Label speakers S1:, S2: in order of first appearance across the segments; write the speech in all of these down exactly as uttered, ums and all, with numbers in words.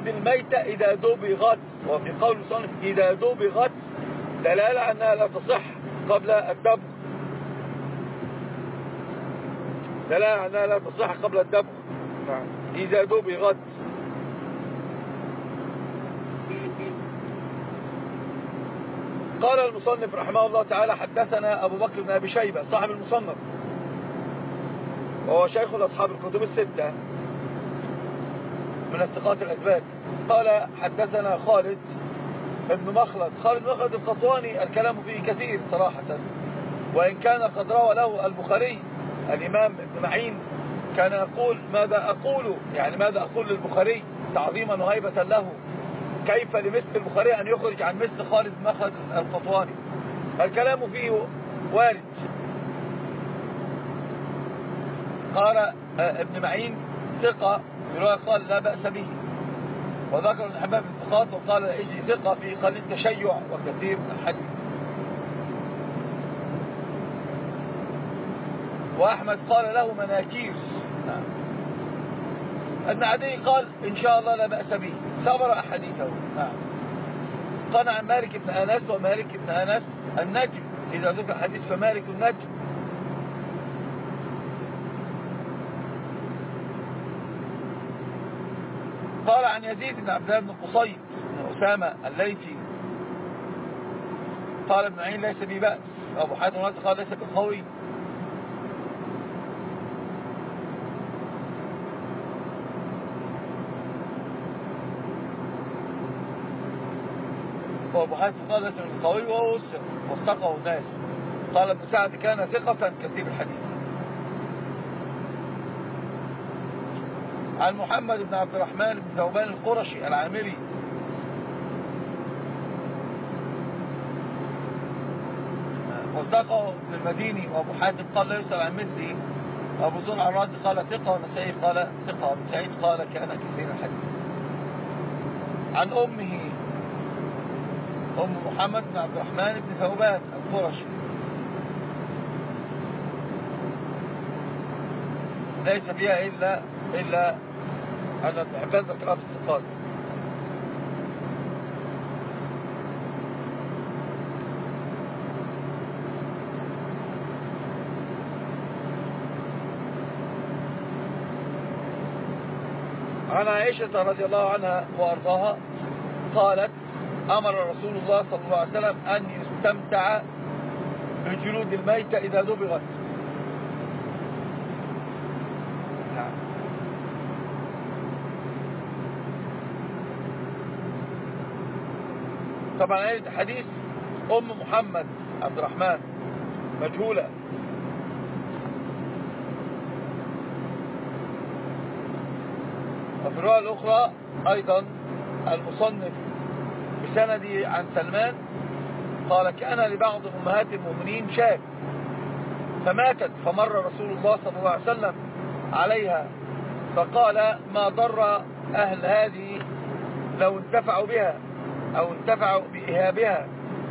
S1: جلود الميتة إذا دبغت، وفي قول المصنف إذا دبغت دلالة أنها لا تصح قبل الدبغ، دلالة أنها لا تصح قبل الدبغ. نعم إذا دبغت. قال المصنف رحمه الله تعالى حدثنا أبو بكر بن أبي شيبة صاحب المصنف، وهو شيخ الأصحاب الكتب الستة من الثقات الأثبات. قال حدثنا خالد ابن مخلد، خالد بن مخلد القطواني الكلام فيه كثير صراحة، وإن كان قد روى له البخاري. الإمام ابن معين كان يقول ماذا أقول، يعني ماذا أقول للبخاري تعظيما وهيبة له، كيف لمثل البخاري أن يخرج عن مثل خالد بن مخلد القطواني، الكلام فيه وارد. قال ابن معين ثقة، قال لا بأس به، وذكر ابن حبان في الثقات، وقال العجلي ثقة في قليل التشيع وكثير من الحديث. وأحمد قال له مناكير. ابن عدي قال إن شاء الله لا بأس به، صبر أحاديثه. نعم. قال عن مالك بن أنس، ومالك بن أنس النجم، إذا ذكر حديث فمالك النجم. قال عن يزيد بن عبد الله بن قصيد بن أسامة الليثي قال ابن عين ليس بي بأس، أبو حاتم الرازي قال ليس بالقوي. وأبو حاتم قال ليس بالقوي وهو وسر واستقه الناس. قال ابن سعد كان ثقة كثير الحديث. عن محمد بن عبد الرحمن بن ثوبان القرشي العامري وثقه ابن المديني، وابو حاتم قال لا يسأل عن مثله، وابو زرع الرازي قال ثقة، ونسائي قال ثقة، وابن سعيد قال كان كثير الحديث. عن أمه أم محمد بن عبد الرحمن بن ثوبان القرشي ليس فيها إلا إلا أن ابن حبان ذكرها في الثقات. عن عائشة رضي الله عنها وأرضاها قالت أمر رسول الله صلى الله عليه وسلم أن يستمتع بجلود الميتة إذا دبغت. طبعا هذا حديث أم محمد عبد الرحمن مجهولة. وفي الرواية الأخرى أيضا المصنف بسندي عن سلمان قال كان لبعض أمهات المؤمنين شاب فماتت، فمر رسول الله صلى الله عليه وسلم عليها فقال ما ضر أهل هذه لو انتفعوا بها أو انتفعوا بإهابها.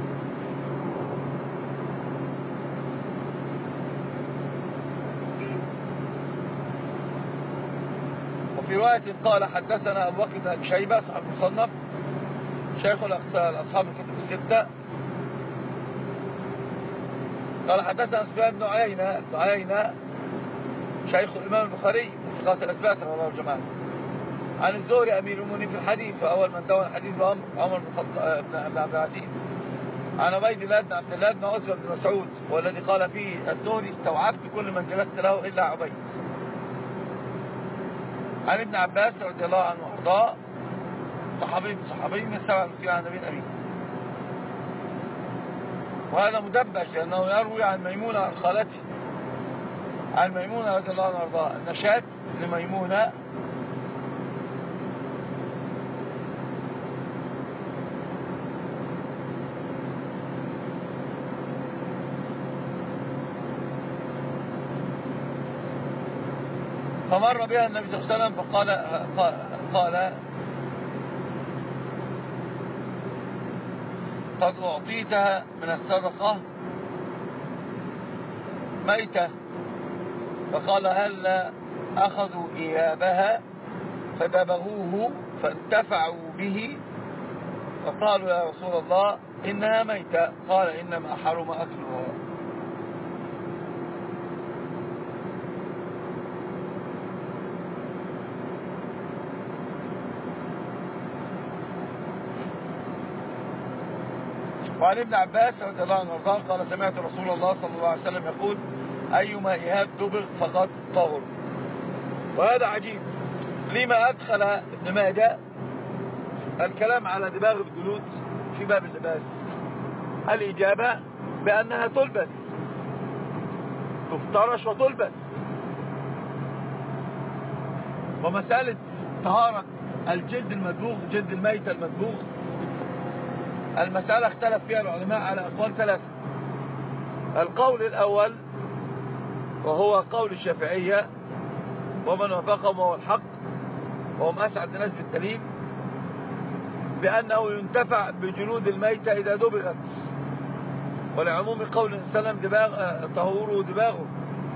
S1: وفي رواية قال حدثنا أبو بكر بن أبي شيبة صاحب المصنف شيخ الأصحاب الكتب الستة قال حدثنا سفيان بن عيينة بن عيينة شيخ الإمام البخاري من ثقات الأثبات رضي الله جماعة عن الزهري أمير المؤمنين في الحديث، وأول من دون الحديث عمر بن عبد العزيز. عن عبيد الله بن عبد الله بن عتبة بن مسعود والذي قال فيه الزهري استوعبت كل من جلست له إلا عبيد. عن ابن عباس رضي الله عنه وارضاه صحابي من صحابي من السبع المسلمين عن نبي أمين. وهذا مدبش لأنه يروي عن ميمونة عن خالته عن ميمونة رضي الله عنه وارضاه أن شات لميمونة فمر بها النبي صلى الله عليه وسلم فقال قال قد أعطيتها من الصدقة ميتة، فقال هل أخذوا إيابها فدبغوه فانتفعوا به فقالوا يا رسول الله إنها ميتة، قال إنما حرم أكلها. وعن ابن عباس رضي الله عنه وارضاه قال سمعت رسول الله صلى الله عليه وسلم يقول أيما إهاب دبغ فقد طهر. وهذا عجيب، لما أدخل ابن ماجه الكلام على دباغ الجلود في باب اللباس؟ الإجابة بأنها تلبس، تفترش وتلبس. ومسألة طهارة الجلد المدبوغ، جلد الميت المدبوغ، المسألة اختلف فيها العلماء على أقوال ثلاثة. القول الأول وهو قول الشافعية ومن وافقهم وهو الحق وهم أسعد الناس بالدليل، بأنه ينتفع بجلود الميتة إذا دبغت، ولعموم قول النبي صلى الله عليه وسلم دباغ طهوره دباغه.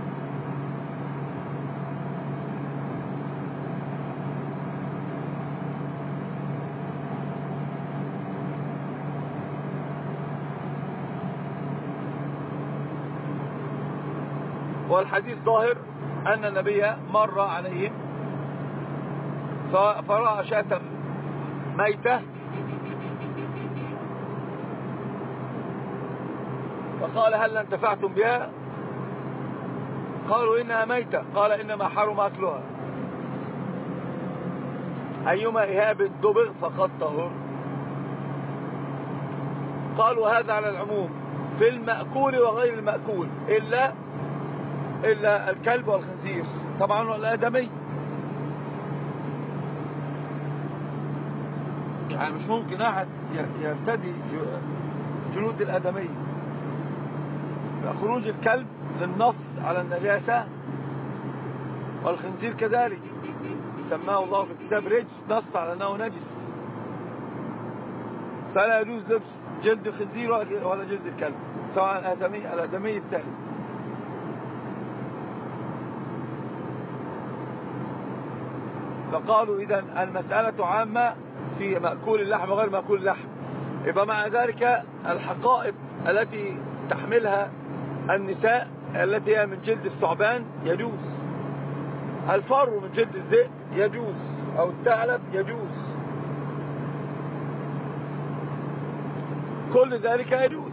S1: والحديث ظاهر أن النبي مر عليهم فرأى شاة ميتة فقال هل انتفعتم بها؟ قالوا إنها ميتة، قال إنما حرم أكلها. أيما إهاب دبغ فقد طهر. قالوا هذا على العموم في المأكول وغير المأكول إلا إلا الكلب والخنزير طبعا والآدمي. يعني مش ممكن أحد يرتدي جلود الآدمي. خروج الكلب للنص على النجاسة، والخنزير كذلك سماه الله في الكتاب رجس، نص على أنه نجس، فلا يجوز لبس جلد الخنزير ولا جلد الكلب سواء الآدمي الآدمي الثالث. فقالوا إذن المسألة عامة في مأكول اللحم وغير مأكول اللحم. يبقى مع ذلك الحقائب التي تحملها النساء التي هي من جلد الثعبان يجوز، الفر من جلد الذئب يجوز، أو الثعلب يجوز، كل ذلك يجوز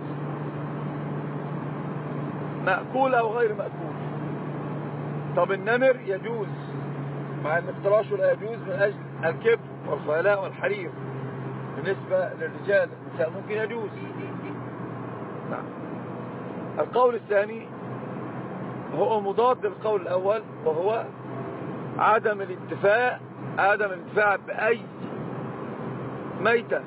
S1: مأكول أو غير مأكول. طب النمر يجوز مع ان افتراشه لا يجوز من أجل الكبر والخيلاء والحرير. بالنسبة للرجال النساء ممكن يجوز. نعم. القول الثاني هو مضاد للقول الأول، وهو عدم الانتفاع عدم الانتفاع بأي ميتة،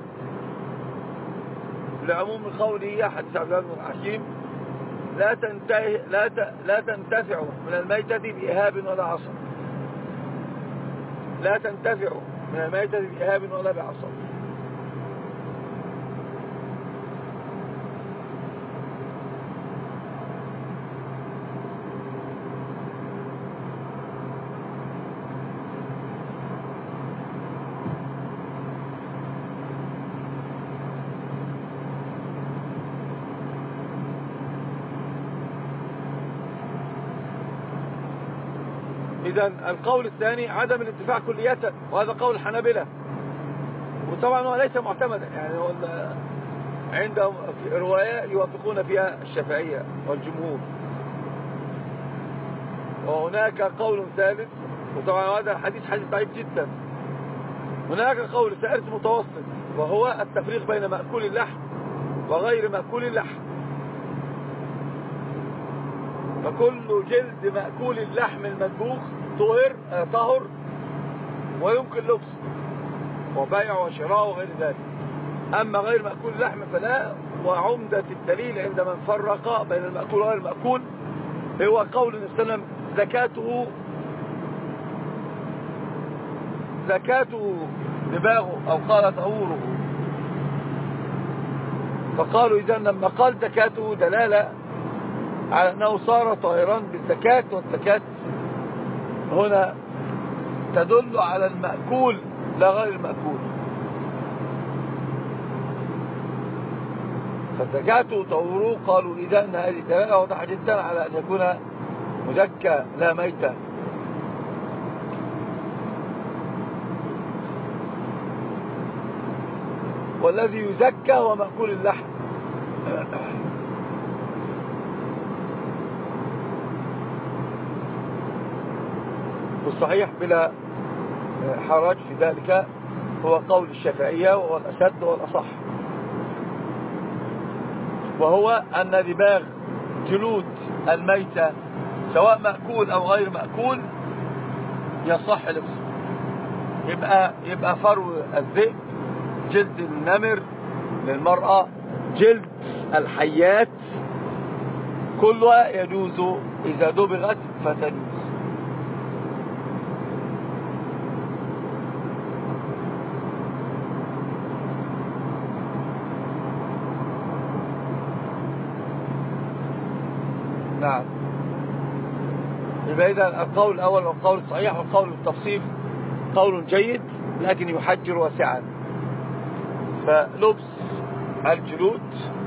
S1: لعموم قوله حديث عبد الله بن الحكيم لا تنتهي لا ت... لا تنتفع من الميتة بإهاب ولا عصب. لا تنتفع من الميتة بإهاب ولا بعصب. إذن القول الثاني عدم الانتفاع كلية، وهذا قول الحنابلة، وطبعا هو ليس معتمدا، يعني هو عندهم رواية يوافقون فيها الشافعية والجمهور. وهناك قول ثالث، وطبعا هذا الحديث حديث ضعيف جدا. هناك قول ثالث متوسط، وهو التفريق بين مأكول اللحم وغير مأكول اللحم. فكل جلد مأكول اللحم المدبوغ طهر طهر ويمكن لبسه وبيع وشراء وغير ذلك. أما غير مأكول اللحم فلا. وعمدة الدليل عند من فرق بين المأكول وغير المأكول هو قول النبي صلى الله عليه وسلم زكاته زكاته دباغه أو قال طهوره. فقالوا إذا لما قال زكاته دلالة على أنه صار طاهرا بالزكاة، والزكاة هنا تدل على المأكول لا غير المأكول. فالزكاة طوروه. قالوا إذا أن هذه دلالة واضحة جدا على أن يكون مزكى لا ميتة. والذي يزكى هو مأكول اللحم. والصحيح بلا حرج في ذلك هو قول الشافعية وهو الأسد والأصح، وهو أن دباغ جلود الميتة سواء مأكول أو غير مأكول يصح لبسه. يبقى, يبقى فرو الذئب، جلد النمر للمرأة، جلد الحيات، كلها يجوز إذا دبغت فتجوز. نعم. يبقى إذا القول الأول والقول الصحيح والقول بالتفصيل قول جيد لكن يحجر واسعا. فلبس الجلود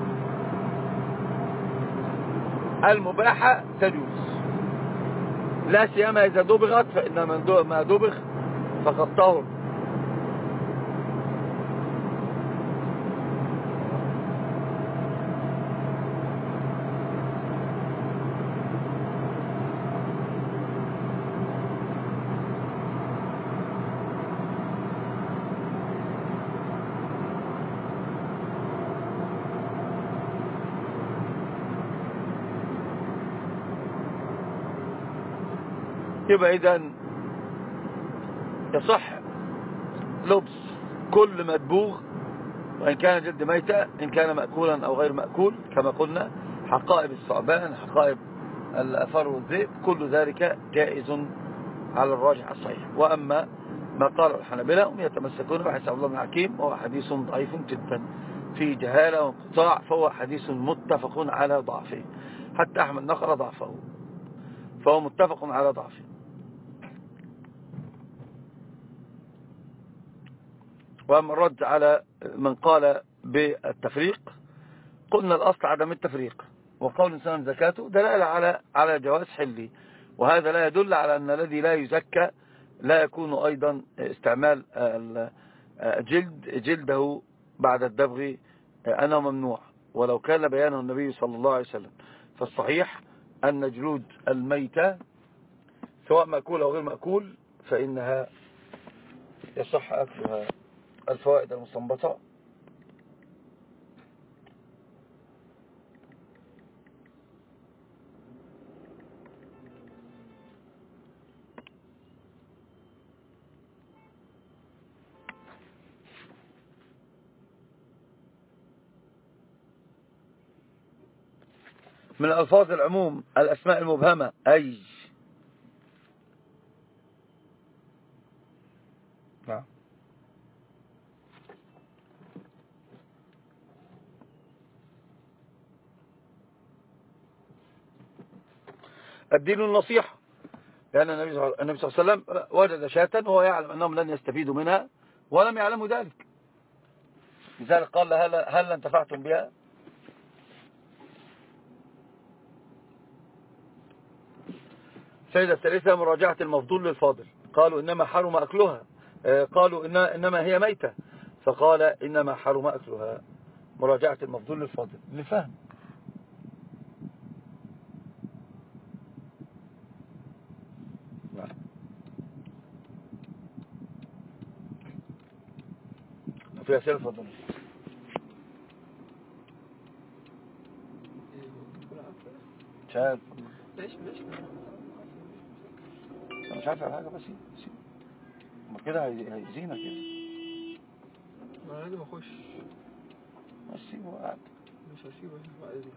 S1: المباحة تجوز، لا سيما إذا دبغت، فإن من ما دبغ فقد طهر. يبقى إذن يصح لبس كل مدبوغ وإن كان جلد ميتة، إن كان مأكولا أو غير مأكول كما قلنا، حقائب الثعبان، حقائب الفرو والذئب، كل ذلك جائز على الراجح الصحيح. وأما ما قال الحنابلة هم يتمسكون بحديث عبد الله بن حكيم وهو حديث ضعيف جدا في جهالة وانقطاع، فهو حديث متفق على ضعفه، حتى أحمد نقل ضعفه، فهو متفق على ضعفه. وأما الرد على من قال بالتفريق، قلنا الأصل عدم التفريق، وقول إنسان زكاته دلالة على على جواز حله، وهذا لا يدل على أن الذي لا يزكى لا يكون أيضا استعمال جلد جلده بعد الدبغ أنه ممنوع، ولو كان بيانه النبي صلى الله عليه وسلم. فالصحيح أن جلود الميتة سواء مأكول أو غير مأكول فإنها يصح أكلها. الفوائد المستنبطة: من ألفاظ العموم الأسماء المبهمة أي. نعم. الدين النصيحة، لأن النبي صلى الله عليه وسلم وجد شاة وهو يعلم أنهم لن يستفيدوا منها ولم يعلموا ذلك، لذلك قال هل, هل انتفعتم بها؟ الفائدة الثالثة: مراجعة المفضول للفاضل. قالوا إنما حرم أكلها، قالوا إن إنما هي ميتة، فقال إنما حرم أكلها. مراجعة المفضول للفاضل لفهم. نعم. في أسئلة فضل. مش عارف. ليش ليش أنا مش عارف على حاجة، بس ما كده هيزينك كده.
S2: ما لازم اخش.
S1: بس سيبه قاعد.
S2: مش هسيبه.